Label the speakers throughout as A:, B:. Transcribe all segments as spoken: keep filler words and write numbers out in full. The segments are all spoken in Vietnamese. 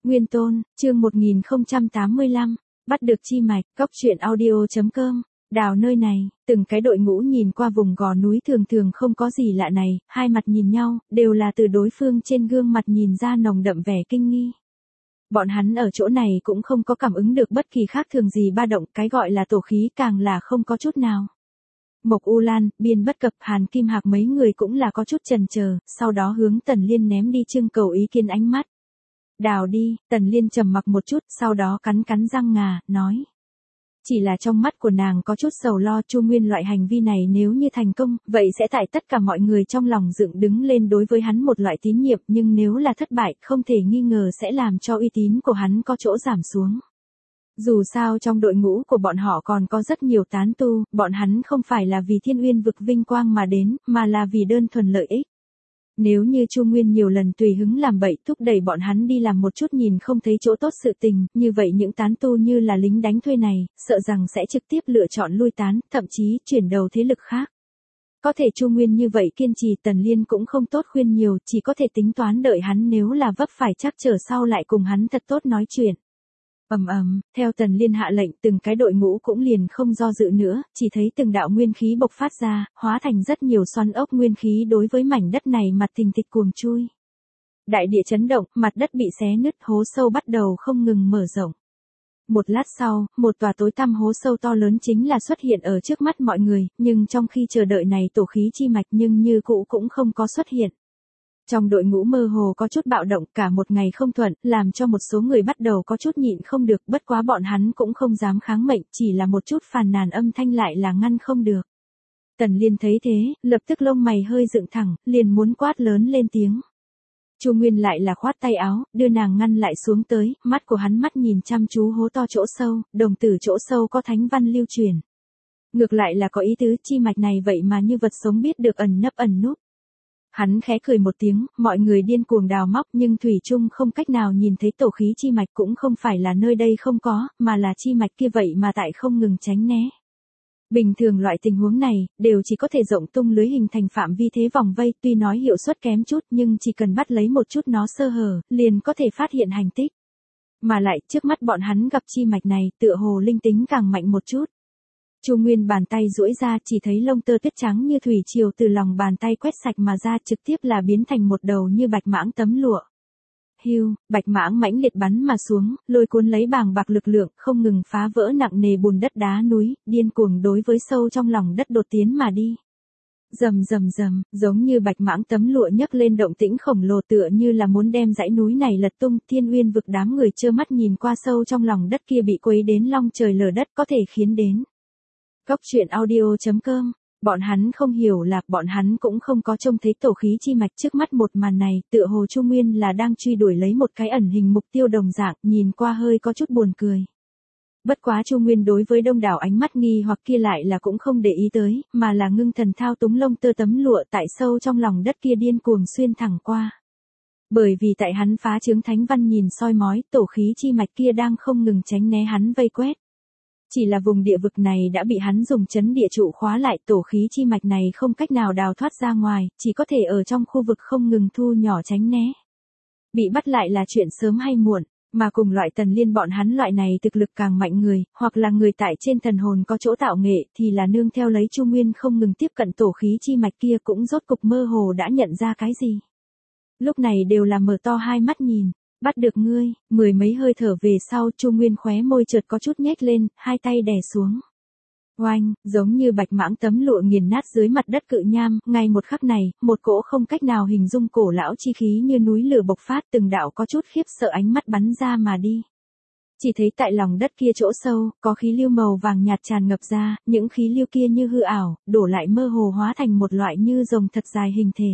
A: Nguyên Tôn, chương một nghìn không trăm tám mươi lăm, bắt được chi mạch, góc truyện audio chấm com. Đào nơi này, từng cái đội ngũ nhìn qua vùng gò núi thường thường không có gì lạ này, hai mặt nhìn nhau, đều là từ đối phương trên gương mặt nhìn ra nồng đậm vẻ kinh nghi. Bọn hắn ở chỗ này cũng không có cảm ứng được bất kỳ khác thường gì ba động, cái gọi là tổ khí càng là không có chút nào. Mộc U Lan, Biên Bất Cập, Hàn Kim Hạc mấy người cũng là có chút chần chờ, sau đó hướng Tần Liên ném đi trưng cầu ý kiến ánh mắt. Đào đi, Tần Liên trầm mặc một chút, sau đó cắn cắn răng ngà, nói. Chỉ là trong mắt của nàng có chút sầu lo Chu Nguyên loại hành vi này nếu như thành công, vậy sẽ tại tất cả mọi người trong lòng dựng đứng lên đối với hắn một loại tín nhiệm, nhưng nếu là thất bại, không thể nghi ngờ sẽ làm cho uy tín của hắn có chỗ giảm xuống. Dù sao trong đội ngũ của bọn họ còn có rất nhiều tán tu, bọn hắn không phải là vì Thiên Uyên vực vinh quang mà đến, mà là vì đơn thuần lợi ích. Nếu như Chu Nguyên nhiều lần tùy hứng làm bậy thúc đẩy bọn hắn đi làm một chút nhìn không thấy chỗ tốt sự tình, như vậy những tán tu như là lính đánh thuê này, sợ rằng sẽ trực tiếp lựa chọn lui tán, thậm chí chuyển đầu thế lực khác. Có thể Chu Nguyên như vậy kiên trì, Tần Liên cũng không tốt khuyên nhiều, chỉ có thể tính toán đợi hắn nếu là vấp phải chắc trở sau lại cùng hắn thật tốt nói chuyện. Ầm ầm, theo Tần Liên hạ lệnh, từng cái đội ngũ cũng liền không do dự nữa, chỉ thấy từng đạo nguyên khí bộc phát ra, hóa thành rất nhiều xoắn ốc nguyên khí đối với mảnh đất này mặt thình thịch cuồng chui. Đại địa chấn động, mặt đất bị xé nứt, hố sâu bắt đầu không ngừng mở rộng. Một lát sau, một tòa tối tăm hố sâu to lớn chính là xuất hiện ở trước mắt mọi người, nhưng trong khi chờ đợi này tổ khí chi mạch nhưng như cũ cũng không có xuất hiện. Trong đội ngũ mơ hồ có chút bạo động, cả một ngày không thuận, làm cho một số người bắt đầu có chút nhịn không được, bất quá bọn hắn cũng không dám kháng mệnh, chỉ là một chút phàn nàn âm thanh lại là ngăn không được. Tần Liên thấy thế, lập tức lông mày hơi dựng thẳng, liền muốn quát lớn lên tiếng. Chu Nguyên lại là khoát tay áo, đưa nàng ngăn lại xuống tới, mắt của hắn mắt nhìn chăm chú hố to chỗ sâu, đồng tử chỗ sâu có thánh văn lưu truyền. Ngược lại là có ý tứ, chi mạch này vậy mà như vật sống biết được ẩn nấp ẩn núp. Hắn khẽ cười một tiếng, mọi người điên cuồng đào móc nhưng thủy chung không cách nào nhìn thấy tổ khí chi mạch, cũng không phải là nơi đây không có, mà là chi mạch kia vậy mà tại không ngừng tránh né. Bình thường loại tình huống này, đều chỉ có thể rộng tung lưới hình thành phạm vi thế vòng vây, tuy nói hiệu suất kém chút nhưng chỉ cần bắt lấy một chút nó sơ hở, liền có thể phát hiện hành tích. Mà lại, trước mắt bọn hắn gặp chi mạch này, tựa hồ linh tính càng mạnh một chút. Chu Nguyên bàn tay duỗi ra, chỉ thấy lông tơ tuyết trắng như thủy triều từ lòng bàn tay quét sạch mà ra, trực tiếp là biến thành một đầu như bạch mãng tấm lụa. Hưu, bạch mãng mãnh liệt bắn mà xuống, lôi cuốn lấy bàng bạc lực lượng, không ngừng phá vỡ nặng nề bùn đất đá núi, điên cuồng đối với sâu trong lòng đất đột tiến mà đi. Rầm rầm rầm, giống như bạch mãng tấm lụa nhấc lên động tĩnh khổng lồ, tựa như là muốn đem dãy núi này lật tung. Thiên Uyên vực đám người trơ mắt nhìn qua sâu trong lòng đất kia bị quấy đến long trời lở đất, có thể khiến đến góc truyện audio chấm com. Bọn hắn không hiểu là, bọn hắn cũng không có trông thấy tổ khí chi mạch. Trước mắt một màn này, tựa hồ Chu Nguyên là đang truy đuổi lấy một cái ẩn hình mục tiêu đồng dạng, nhìn qua hơi có chút buồn cười. Bất quá Chu Nguyên đối với đông đảo ánh mắt nghi hoặc kia lại là cũng không để ý tới, mà là ngưng thần thao túng lông tơ tấm lụa tại sâu trong lòng đất kia điên cuồng xuyên thẳng qua. Bởi vì tại hắn phá chướng thánh văn nhìn soi mói, tổ khí chi mạch kia đang không ngừng tránh né hắn vây quét. Chỉ là vùng địa vực này đã bị hắn dùng chấn địa trụ khóa lại, tổ khí chi mạch này không cách nào đào thoát ra ngoài, chỉ có thể ở trong khu vực không ngừng thu nhỏ tránh né. Bị bắt lại là chuyện sớm hay muộn, mà cùng loại Tần Liên bọn hắn loại này thực lực càng mạnh người, hoặc là người tại trên thần hồn có chỗ tạo nghệ, thì là nương theo lấy Chu Nguyên không ngừng tiếp cận tổ khí chi mạch kia cũng rốt cục mơ hồ đã nhận ra cái gì. Lúc này đều là mở to hai mắt nhìn. Bắt được ngươi, mười mấy hơi thở về sau Chu Nguyên khóe môi chợt có chút nhếch lên, hai tay đè xuống. Oanh, giống như bạch mãng tấm lụa nghiền nát dưới mặt đất cự nham, ngay một khắc này, một cỗ không cách nào hình dung cổ lão chi khí như núi lửa bộc phát, từng đạo có chút khiếp sợ ánh mắt bắn ra mà đi. Chỉ thấy tại lòng đất kia chỗ sâu, có khí lưu màu vàng nhạt tràn ngập ra, những khí lưu kia như hư ảo, đổ lại mơ hồ hóa thành một loại như rồng thật dài hình thể.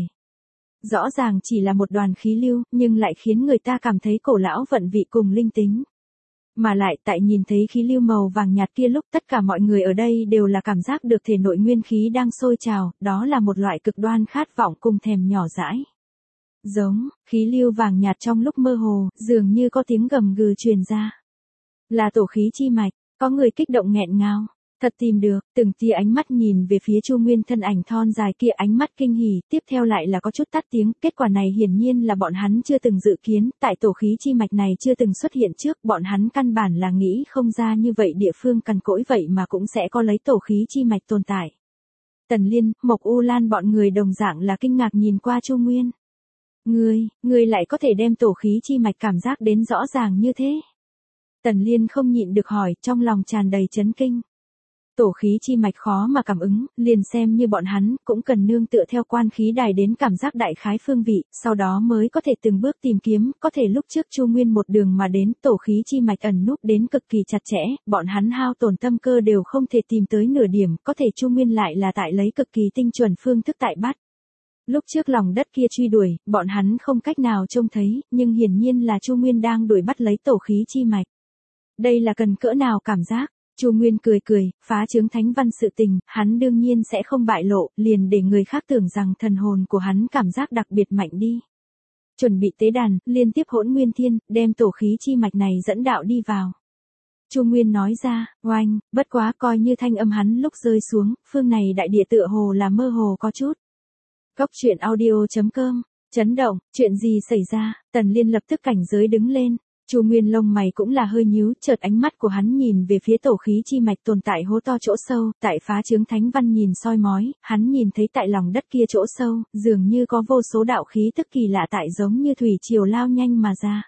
A: Rõ ràng chỉ là một đoàn khí lưu, nhưng lại khiến người ta cảm thấy cổ lão vận vị cùng linh tính. Mà lại tại nhìn thấy khí lưu màu vàng nhạt kia lúc tất cả mọi người ở đây đều là cảm giác được thể nội nguyên khí đang sôi trào, đó là một loại cực đoan khát vọng cùng thèm nhỏ dãi. Giống, khí lưu vàng nhạt trong lúc mơ hồ, dường như có tiếng gầm gừ truyền ra. Là tổ khí chi mạch, có người kích động nghẹn ngào. Thật tìm được, từng tia ánh mắt nhìn về phía Chu Nguyên thân ảnh thon dài kia, ánh mắt kinh hỉ, tiếp theo lại là có chút tắt tiếng, kết quả này hiển nhiên là bọn hắn chưa từng dự kiến, tại tổ khí chi mạch này chưa từng xuất hiện trước, bọn hắn căn bản là nghĩ không ra như vậy địa phương cằn cỗi vậy mà cũng sẽ có lấy tổ khí chi mạch tồn tại. Tần Liên, Mộc U Lan bọn người đồng dạng là kinh ngạc nhìn qua Chu Nguyên. Ngươi, ngươi lại có thể đem tổ khí chi mạch cảm giác đến rõ ràng như thế. Tần Liên không nhịn được hỏi, trong lòng tràn đầy chấn kinh. Tổ khí chi mạch khó mà cảm ứng, liền xem như bọn hắn, cũng cần nương tựa theo quan khí đài đến cảm giác đại khái phương vị, sau đó mới có thể từng bước tìm kiếm, có thể lúc trước Chu Nguyên một đường mà đến, tổ khí chi mạch ẩn núp đến cực kỳ chặt chẽ, bọn hắn hao tổn tâm cơ đều không thể tìm tới nửa điểm, có thể Chu Nguyên lại là tại lấy cực kỳ tinh chuẩn phương thức tại bắt. Lúc trước lòng đất kia truy đuổi, bọn hắn không cách nào trông thấy, nhưng hiển nhiên là Chu Nguyên đang đuổi bắt lấy tổ khí chi mạch. Đây là cần cỡ nào cảm giác? Chu Nguyên cười cười, phá trướng thánh văn sự tình, hắn đương nhiên sẽ không bại lộ, liền để người khác tưởng rằng thần hồn của hắn cảm giác đặc biệt mạnh đi. Chuẩn bị tế đàn, liên tiếp hỗn nguyên thiên, đem tổ khí chi mạch này dẫn đạo đi vào. Chu Nguyên nói ra, oanh, bất quá coi như thanh âm hắn lúc rơi xuống, phương này đại địa tựa hồ là mơ hồ có chút. Góc truyện audio chấm com, chấn động, chuyện gì xảy ra, Tần Liên lập tức cảnh giới đứng lên. Chu Nguyên lông mày cũng là hơi nhíu, chợt ánh mắt của hắn nhìn về phía tổ khí chi mạch tồn tại hố to chỗ sâu, tại phá trướng thánh văn nhìn soi mói, hắn nhìn thấy tại lòng đất kia chỗ sâu, dường như có vô số đạo khí tức kỳ lạ tại giống như thủy triều lao nhanh mà ra.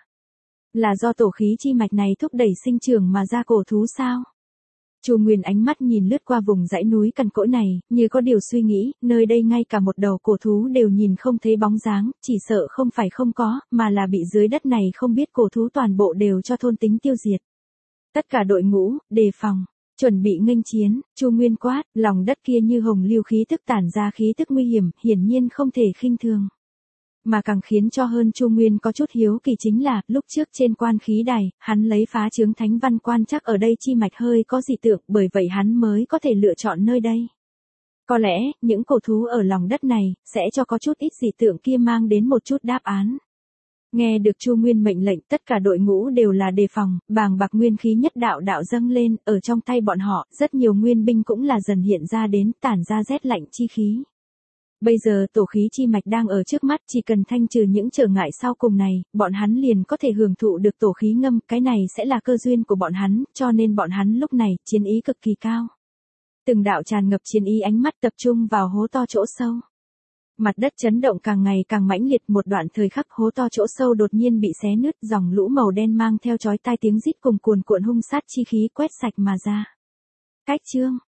A: Là do tổ khí chi mạch này thúc đẩy sinh trưởng mà ra cổ thú sao? Chu Nguyên ánh mắt nhìn lướt qua vùng dãy núi cằn cỗi này, như có điều suy nghĩ, nơi đây ngay cả một đầu cổ thú đều nhìn không thấy bóng dáng, chỉ sợ không phải không có, mà là bị dưới đất này không biết cổ thú toàn bộ đều cho thôn tính tiêu diệt. Tất cả đội ngũ, đề phòng, chuẩn bị nghênh chiến, Chu Nguyên quát, lòng đất kia như hồng lưu khí tức tản ra khí tức nguy hiểm, hiển nhiên không thể khinh thường. Mà càng khiến cho hơn Chu Nguyên có chút hiếu kỳ chính là, lúc trước trên quan khí đài, hắn lấy phá trướng thánh văn quan chắc ở đây chi mạch hơi có dị tượng, bởi vậy hắn mới có thể lựa chọn nơi đây. Có lẽ, những cổ thú ở lòng đất này, sẽ cho có chút ít dị tượng kia mang đến một chút đáp án. Nghe được Chu Nguyên mệnh lệnh, tất cả đội ngũ đều là đề phòng, bàng bạc nguyên khí nhất đạo đạo dâng lên, ở trong tay bọn họ, rất nhiều nguyên binh cũng là dần hiện ra đến, tản ra rét lạnh chi khí. Bây giờ tổ khí chi mạch đang ở trước mắt, chỉ cần thanh trừ những trở ngại sau cùng này, bọn hắn liền có thể hưởng thụ được tổ khí ngâm, cái này sẽ là cơ duyên của bọn hắn, cho nên bọn hắn lúc này, chiến ý cực kỳ cao. Từng đạo tràn ngập chiến ý ánh mắt tập trung vào hố to chỗ sâu. Mặt đất chấn động càng ngày càng mãnh liệt, một đoạn thời khắc hố to chỗ sâu đột nhiên bị xé nứt, dòng lũ màu đen mang theo chói tai tiếng rít cùng cuồn cuộn hung sát chi khí quét sạch mà ra. Cách chương